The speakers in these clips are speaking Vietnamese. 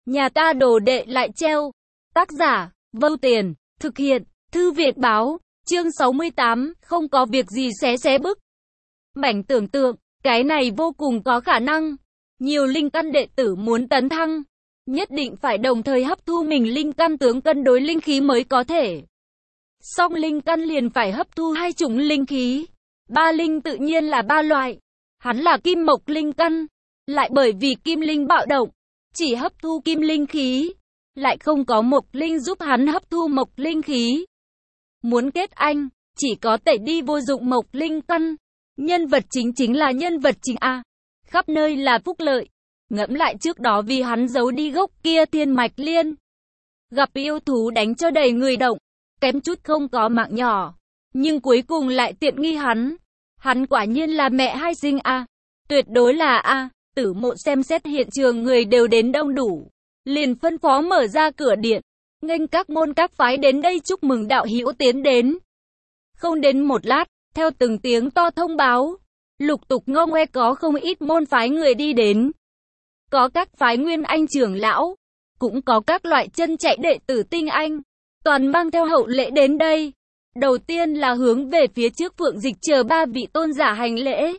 Nhà ta đồ đệ lại treo. Tác giả, Vâu Tiền, thực hiện, Thư Viện Báo, chương 68, không có việc gì xé bức. Mảnh tưởng tượng, cái này vô cùng có khả năng. Nhiều linh căn đệ tử muốn tấn thăng, nhất định phải đồng thời hấp thu mình linh căn tướng cân đối linh khí mới có thể. Song linh căn liền phải hấp thu hai chủng linh khí. Ba linh tự nhiên là ba loại. Hắn là kim mộc linh căn, lại bởi vì kim linh bạo động, chỉ hấp thu kim linh khí, lại không có mộc linh giúp hắn hấp thu mộc linh khí. Muốn kết anh, chỉ có tẩy đi vô dụng mộc linh căn. Nhân vật chính là nhân vật chính a. Khắp nơi là phúc lợi. Ngẫm lại trước đó vì hắn giấu đi gốc kia thiên mạch liên, gặp yêu thú đánh cho đầy người động, kém chút không có mạng nhỏ, nhưng cuối cùng lại tiện nghi hắn. Hắn quả nhiên là mẹ hai sinh a. Tuyệt đối là a. Tử Mộ xem xét hiện trường người đều đến đông đủ, liền phân phó mở ra cửa điện, nghênh các môn các phái đến đây chúc mừng đạo hữu tiến đến. Không đến một lát, theo từng tiếng to thông báo, lục tục ngô ngoe có không ít môn phái người đi đến. Có các phái nguyên anh trưởng lão, cũng có các loại chân chạy đệ tử tinh anh, toàn mang theo hậu lễ đến đây. Đầu tiên là hướng về phía trước Phượng Dịch chờ ba vị tôn giả hành lễ.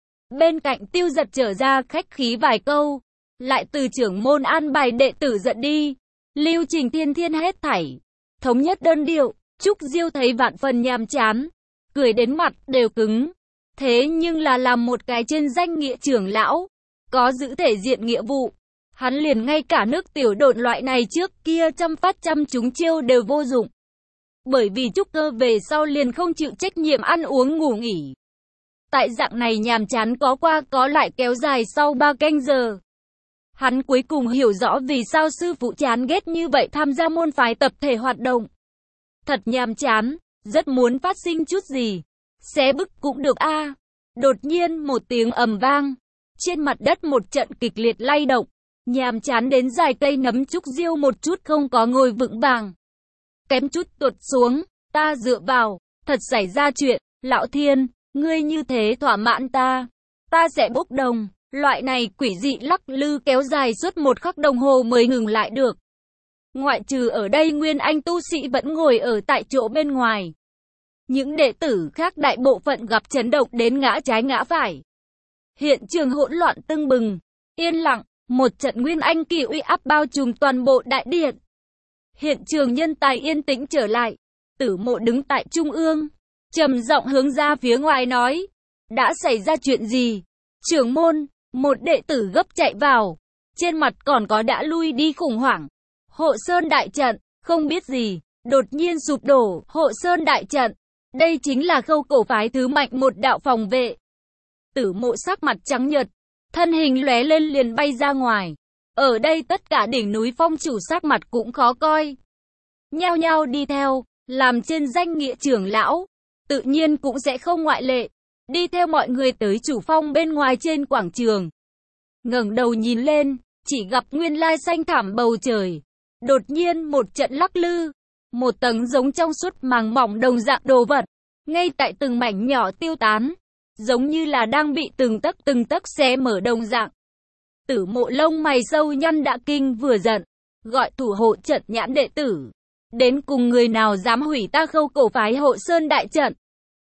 Bên cạnh Tiêu Giật trở ra khách khí vài câu, lại từ trưởng môn an bài đệ tử dẫn đi. Lưu trình thiên hết thảy thống nhất đơn điệu. Trúc Diêu thấy vạn phần nhàm chán, cười đến mặt đều cứng. Thế nhưng là làm một cái trên danh nghĩa trưởng lão, có giữ thể diện nghĩa vụ, hắn liền ngay cả nước tiểu độn loại này trước kia trăm phát trăm trúng chiêu đều vô dụng. Bởi vì trúc cơ về sau liền không chịu trách nhiệm ăn uống ngủ nghỉ. Tại dạng này nhàm chán có qua có lại kéo dài sau 3 canh giờ. Hắn cuối cùng hiểu rõ vì sao sư phụ chán ghét như vậy tham gia môn phái tập thể hoạt động. Thật nhàm chán, rất muốn phát sinh chút gì. Xé bức cũng được a. Đột nhiên một tiếng ầm vang. Trên mặt đất một trận kịch liệt lay động. Nhàm chán đến dài cây nấm Trúc Diêu một chút không có ngồi vững vàng. Kém chút tuột xuống, ta dựa vào, thật xảy ra chuyện, lão thiên, ngươi như thế thỏa mãn ta sẽ bốc đồng. Loại này quỷ dị lắc lư kéo dài suốt 1 khắc đồng hồ mới ngừng lại được. Ngoại trừ ở đây nguyên anh tu sĩ vẫn ngồi ở tại chỗ bên ngoài. Những đệ tử khác đại bộ phận gặp chấn động đến ngã trái ngã phải. Hiện trường hỗn loạn tưng bừng, yên lặng, một trận nguyên anh kỳ uy áp bao trùm toàn bộ đại điện. Hiện trường nhân tài yên tĩnh trở lại. Tử Mộ đứng tại trung ương, trầm giọng hướng ra phía ngoài nói, đã xảy ra chuyện gì? Trưởng môn, một đệ tử gấp chạy vào, trên mặt còn có đã lui đi khủng hoảng. Hộ Sơn đại trận, không biết gì, đột nhiên sụp đổ. Hộ Sơn đại trận, đây chính là Khâu cổ phái thứ mạnh một đạo phòng vệ. Tử Mộ sắc mặt trắng nhợt, thân hình lóe lên liền bay ra ngoài. Ở đây tất cả đỉnh núi phong chủ sắc mặt cũng khó coi, nhao nhao đi theo. Làm trên danh nghĩa trưởng lão, tự nhiên cũng sẽ không ngoại lệ, đi theo mọi người tới chủ phong bên ngoài trên quảng trường. Ngẩng đầu nhìn lên, chỉ gặp nguyên lai xanh thẳm bầu trời. Đột nhiên một trận lắc lư, một tầng giống trong suốt màng mỏng đồng dạng đồ vật, ngay tại từng mảnh nhỏ tiêu tán, giống như là đang bị từng tấc xé mở đồng dạng. Tử Mộ lông mày sâu nhăn đã kinh vừa giận, gọi thủ hộ trận nhãn đệ tử, đến cùng người nào dám hủy ta Khâu cổ phái Hộ Sơn đại trận?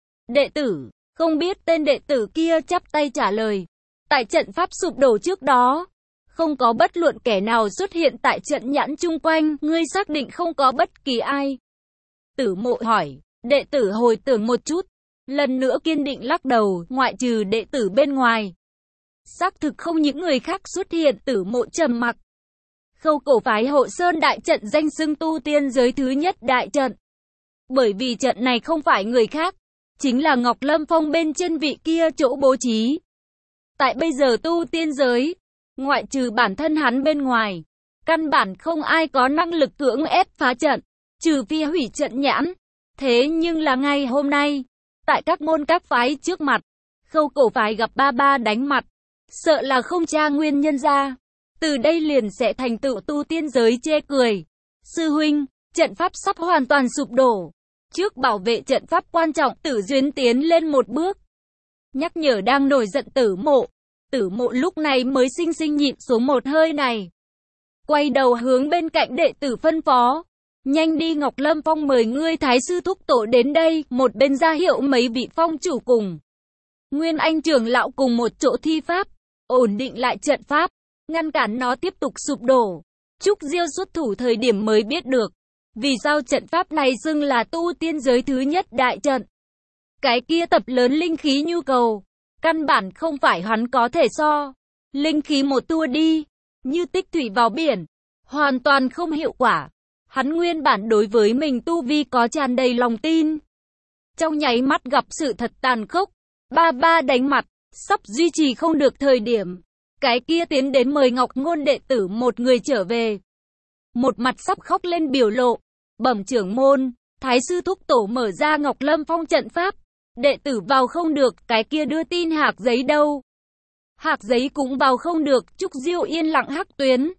Đệ tử, không biết tên đệ tử kia chắp tay trả lời, tại trận pháp sụp đổ trước đó, không có bất luận kẻ nào xuất hiện tại trận nhãn chung quanh, ngươi xác định không có bất kỳ ai? Tử Mộ hỏi, đệ tử hồi tưởng một chút, lần nữa kiên định lắc đầu, ngoại trừ đệ tử bên ngoài, xác thực không những người khác xuất hiện. Tử Mộ trầm mặc. Khâu cổ phái Hộ Sơn đại trận danh xưng tu tiên giới thứ nhất đại trận. Bởi vì trận này không phải người khác, chính là Ngọc Lâm Phong bên trên vị kia chỗ bố trí. Tại bây giờ tu tiên giới, ngoại trừ bản thân hắn bên ngoài, căn bản không ai có năng lực cưỡng ép phá trận, trừ phi hủy trận nhãn. Thế nhưng là ngày hôm nay, tại các môn các phái trước mặt, Khâu cổ phái gặp ba đánh mặt, sợ là không tra nguyên nhân ra, từ đây liền sẽ thành tựu tu tiên giới chê cười. Sư huynh, trận pháp sắp hoàn toàn sụp đổ, trước bảo vệ trận pháp quan trọng. Tử Duyên tiến lên một bước, nhắc nhở đang nổi giận Tử Mộ. Tử Mộ lúc này mới sinh nhịn xuống một hơi này. quay đầu hướng bên cạnh đệ tử phân phó. Nhanh đi, Ngọc Lâm Phong mời ngươi thái sư thúc tổ đến đây, một bên ra hiệu mấy vị phong chủ cùng Nguyên Anh trưởng lão cùng một chỗ thi pháp, ổn định lại trận pháp, ngăn cản nó tiếp tục sụp đổ. Trúc Diêu xuất thủ thời điểm mới biết được, vì sao trận pháp này xưng là tu tiên giới thứ nhất đại trận. Cái kia tập lớn linh khí nhu cầu, căn bản không phải hắn có thể so. Linh khí một tua đi, như tích thủy vào biển, hoàn toàn không hiệu quả. Hắn nguyên bản đối với mình tu vi có tràn đầy lòng tin. Trong nháy mắt gặp sự thật tàn khốc, ba đánh mặt, sắp duy trì không được thời điểm. Cái kia tiến đến mời Ngọc Ngôn đệ tử một người trở về. Một mặt sắp khóc lên biểu lộ, bẩm trưởng môn, thái sư thúc tổ mở ra Ngọc Lâm Phong trận pháp. Đệ tử vào không được, cái kia đưa tin hạc giấy đâu? Hạc giấy cũng vào không được. Trúc Diêu yên lặng hắc tuyến.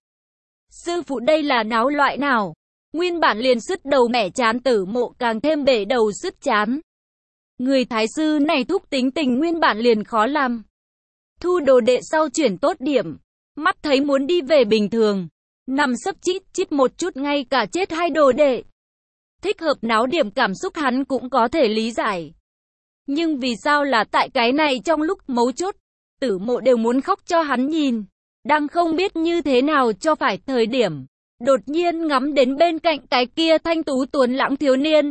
Sư phụ đây là náo loại nào? Nguyên bản liền sứt đầu mẻ chán Tử Mộ càng thêm bể đầu sứt chán. Người thái sư này thúc tính tình nguyên bản liền khó làm. Thu đồ đệ sau chuyển tốt điểm, mắt thấy muốn đi về bình thường, nằm sấp chít chít một chút ngay cả chết hai đồ đệ. Thích hợp náo điểm cảm xúc hắn cũng có thể lý giải. Nhưng vì sao là tại cái này trong lúc mấu chốt, Tử Mộ đều muốn khóc cho hắn nhìn. Đang không biết như thế nào cho phải thời điểm, đột nhiên ngắm đến bên cạnh cái kia thanh tú tuấn lãng thiếu niên.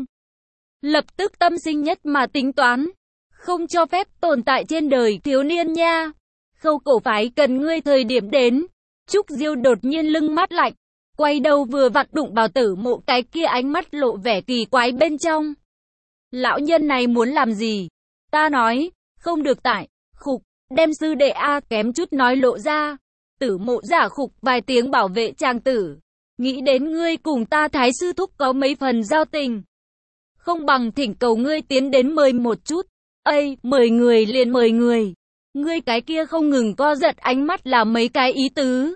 Lập tức tâm sinh nhất mà tính toán, không cho phép tồn tại trên đời thiếu niên nha. Khâu cổ phái cần ngươi thời điểm đến. Trúc Diêu đột nhiên lưng mát lạnh, quay đầu vừa vặn đụng vào Tử Mộ cái kia ánh mắt lộ vẻ kỳ quái bên trong. Lão nhân này muốn làm gì? Ta nói, không được tại, khục, đem sư đệ A kém chút nói lộ ra. Tử Mộ giả khục vài tiếng bảo vệ chàng tử. Nghĩ đến ngươi cùng ta thái sư thúc có mấy phần giao tình. Không bằng thỉnh cầu ngươi tiến đến mời một chút. Ây, mời người liền mời người. Ngươi cái kia không ngừng co giật ánh mắt là mấy cái ý tứ.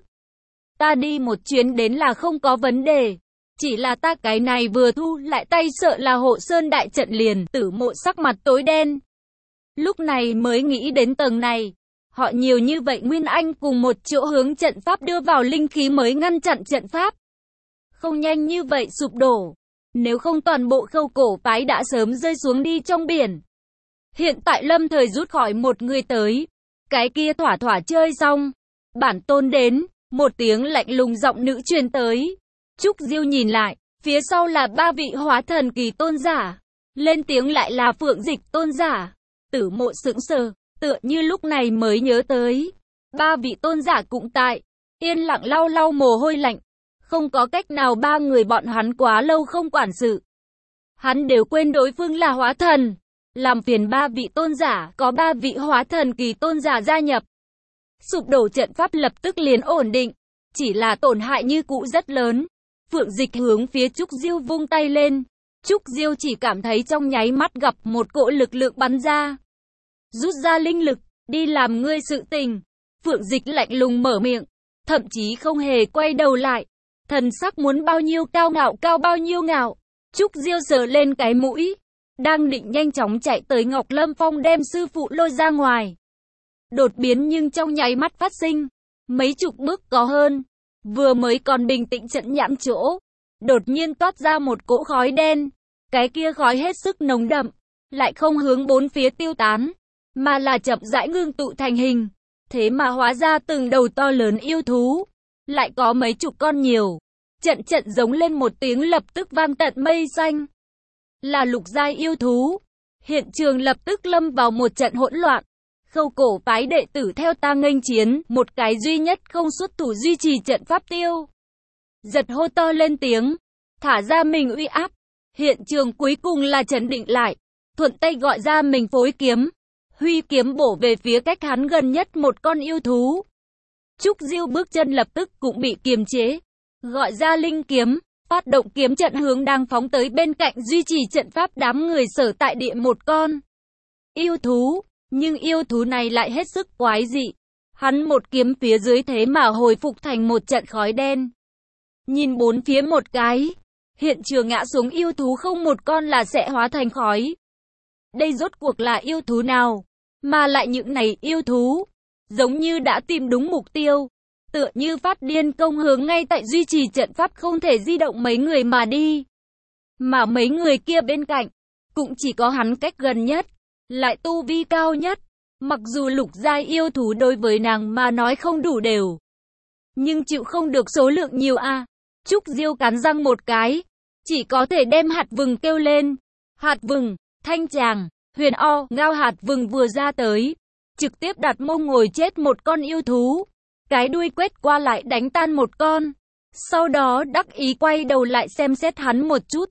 Ta đi một chuyến đến là không có vấn đề. Chỉ là ta cái này vừa thu lại tay sợ là hộ sơn đại trận liền. Tử Mộ sắc mặt tối đen. Lúc này mới nghĩ đến tầng này. Họ nhiều như vậy Nguyên Anh cùng một chỗ hướng trận pháp đưa vào linh khí mới ngăn chặn trận pháp. Không nhanh như vậy sụp đổ. Nếu không toàn bộ Khâu cổ phái đã sớm rơi xuống đi trong biển. Hiện tại lâm thời rút khỏi một người tới. Cái kia thỏa thỏa chơi xong. Bản tôn đến. Một tiếng lạnh lùng giọng nữ truyền tới. Trúc Diêu nhìn lại. Phía sau là ba vị hóa thần kỳ tôn giả. Lên tiếng lại là Phượng Dịch tôn giả. Tử Mộ sững sờ. Tựa như lúc này mới nhớ tới. Ba vị tôn giả cũng tại. Yên lặng lau lau mồ hôi lạnh. Không có cách nào ba người bọn hắn quá lâu không quản sự. Hắn đều quên đối phương là hóa thần. Làm phiền ba vị tôn giả, có ba vị hóa thần kỳ tôn giả gia nhập. Sụp đổ trận pháp lập tức liền ổn định. Chỉ là tổn hại như cũ rất lớn. Phượng Dịch hướng phía Trúc Diêu vung tay lên. Trúc Diêu chỉ cảm thấy trong nháy mắt gặp một cỗ lực lượng bắn ra. Rút ra linh lực, đi làm ngươi sự tình. Phượng Dịch lạnh lùng mở miệng. Thậm chí không hề quay đầu lại. Thần sắc muốn bao nhiêu cao bao nhiêu ngạo. Trúc Diêu sờ lên cái mũi. Đang định nhanh chóng chạy tới Ngọc Lâm Phong đem sư phụ lôi ra ngoài. Đột biến nhưng trong nháy mắt phát sinh. Mấy chục bước có hơn. Vừa mới còn bình tĩnh trận nhãn chỗ. Đột nhiên toát ra một cỗ khói đen. Cái kia khói hết sức nồng đậm. Lại không hướng bốn phía tiêu tán. Mà là chậm rãi ngưng tụ thành hình. Thế mà hóa ra từng đầu to lớn yêu thú. Lại có mấy chục con nhiều. Trận trận giống lên một tiếng lập tức vang tận mây xanh. Là lục giai yêu thú. Hiện trường lập tức lâm vào một trận hỗn loạn. Khâu cổ phái đệ tử theo ta nghênh chiến. Một cái duy nhất không xuất thủ duy trì trận pháp tiêu. Giật hô to lên tiếng. Thả ra mình uy áp. Hiện trường cuối cùng là trấn định lại. Thuận tay gọi ra mình phối kiếm. Huy kiếm bổ về phía cách hắn gần nhất một con yêu thú. Trúc Diêu bước chân lập tức cũng bị kiềm chế. Gọi ra linh kiếm, phát động kiếm trận hướng đang phóng tới bên cạnh duy trì trận pháp đám người sở tại địa một con yêu thú. Nhưng yêu thú này lại hết sức quái dị. Hắn một kiếm phía dưới thế mà hồi phục thành một trận khói đen. Nhìn bốn phía một cái. Hiện trường ngã xuống yêu thú không một con là sẽ hóa thành khói. Đây rốt cuộc là yêu thú nào? Mà lại những này yêu thú giống như đã tìm đúng mục tiêu. tựa như phát điên công hướng ngay tại duy trì trận pháp không thể di động mấy người mà đi. Mà mấy người kia bên cạnh, cũng chỉ có hắn cách gần nhất, lại tu vi cao nhất. Mặc dù lục giai yêu thú đối với nàng mà nói không đủ đều, nhưng chịu không được số lượng nhiều a. Trúc Diêu cắn răng một cái, chỉ có thể đem hạt vừng kêu lên. Hạt vừng, thanh tràng, huyền o, ngao hạt vừng vừa ra tới, trực tiếp đặt mông ngồi chết một con yêu thú. Cái đuôi quét qua lại đánh tan một con. Sau đó đắc ý quay đầu lại xem xét hắn một chút.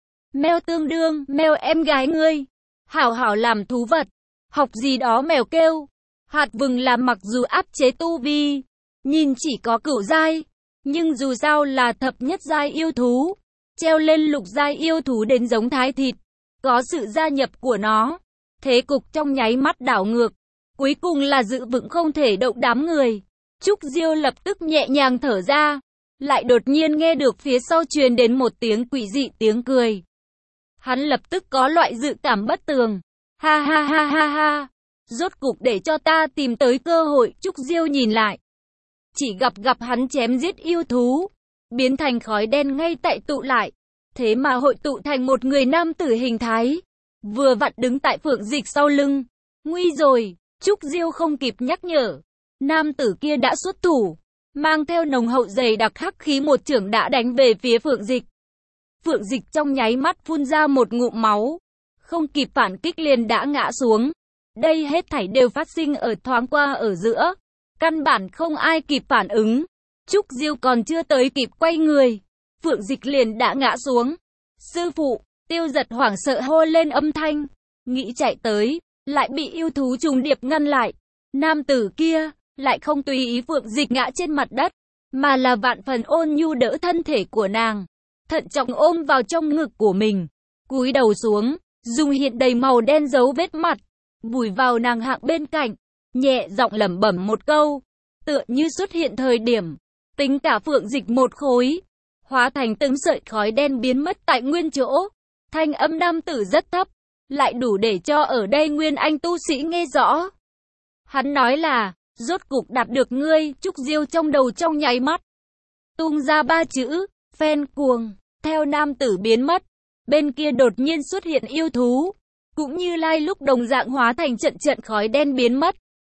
Mèo tương đương, mèo em gái ngươi. Hảo hảo làm thú vật. Học gì đó mèo kêu. Hạt vừng là mặc dù áp chế tu vi, nhìn chỉ có cửu giai, nhưng dù sao là thập nhất giai yêu thú. Treo lên lục giai yêu thú đến giống thái thịt. Có sự gia nhập của nó, thế cục trong nháy mắt đảo ngược. Cuối cùng là giữ vững không thể động đám người. Trúc Diêu lập tức nhẹ nhàng thở ra. Lại đột nhiên nghe được phía sau truyền đến một tiếng quỷ dị tiếng cười. Hắn lập tức có loại dự cảm bất tường. Ha ha ha ha ha. Rốt cục để cho ta tìm tới cơ hội. Trúc Diêu nhìn lại, chỉ gặp hắn chém giết yêu thú, biến thành khói đen ngay tại tụ lại. Thế mà hội tụ thành một người nam tử hình thái, vừa vặn đứng tại Phượng Dịch sau lưng. Nguy rồi, Trúc Diêu không kịp nhắc nhở. Nam tử kia đã xuất thủ, mang theo nồng hậu dày đặc hắc khí một chưởng đã đánh về phía Phượng Dịch. Phượng Dịch trong nháy mắt phun ra một ngụm máu, không kịp phản kích liền đã ngã xuống. Đây hết thảy đều phát sinh ở thoáng qua ở giữa, căn bản không ai kịp phản ứng. Trúc Diêu còn chưa tới kịp quay người, Phượng Dịch liền đã ngã xuống. Sư phụ, Tiêu Giật hoảng sợ hô lên âm thanh, nghĩ chạy tới, lại bị yêu thú trùng điệp ngăn lại. Nam tử kia lại không tùy ý Phượng Dịch ngã trên mặt đất, mà là vạn phần ôn nhu đỡ thân thể của nàng, thận trọng ôm vào trong ngực của mình, cúi đầu xuống, dùng hiện đầy màu đen dấu vết mặt, vùi vào nàng hạng bên cạnh, nhẹ giọng lẩm bẩm một câu, tựa như xuất hiện thời điểm, tính cả Phượng Dịch một khối, hóa thành từng sợi khói đen biến mất tại nguyên chỗ. Thanh âm nam tử rất thấp, lại đủ để cho ở đây nguyên anh tu sĩ nghe rõ. Hắn nói là, rốt cục đạt được ngươi. Trúc Diêu trong đầu trong nháy mắt tung ra ba chữ, phen cuồng. Theo nam tử biến mất, bên kia đột nhiên xuất hiện yêu thú, cũng như lai lúc đồng dạng hóa thành trận trận khói đen biến mất.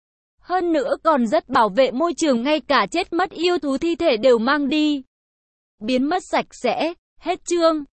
Hơn nữa còn rất bảo vệ môi trường, ngay cả chết mất yêu thú thi thể đều mang đi, biến mất sạch sẽ. Hết chương.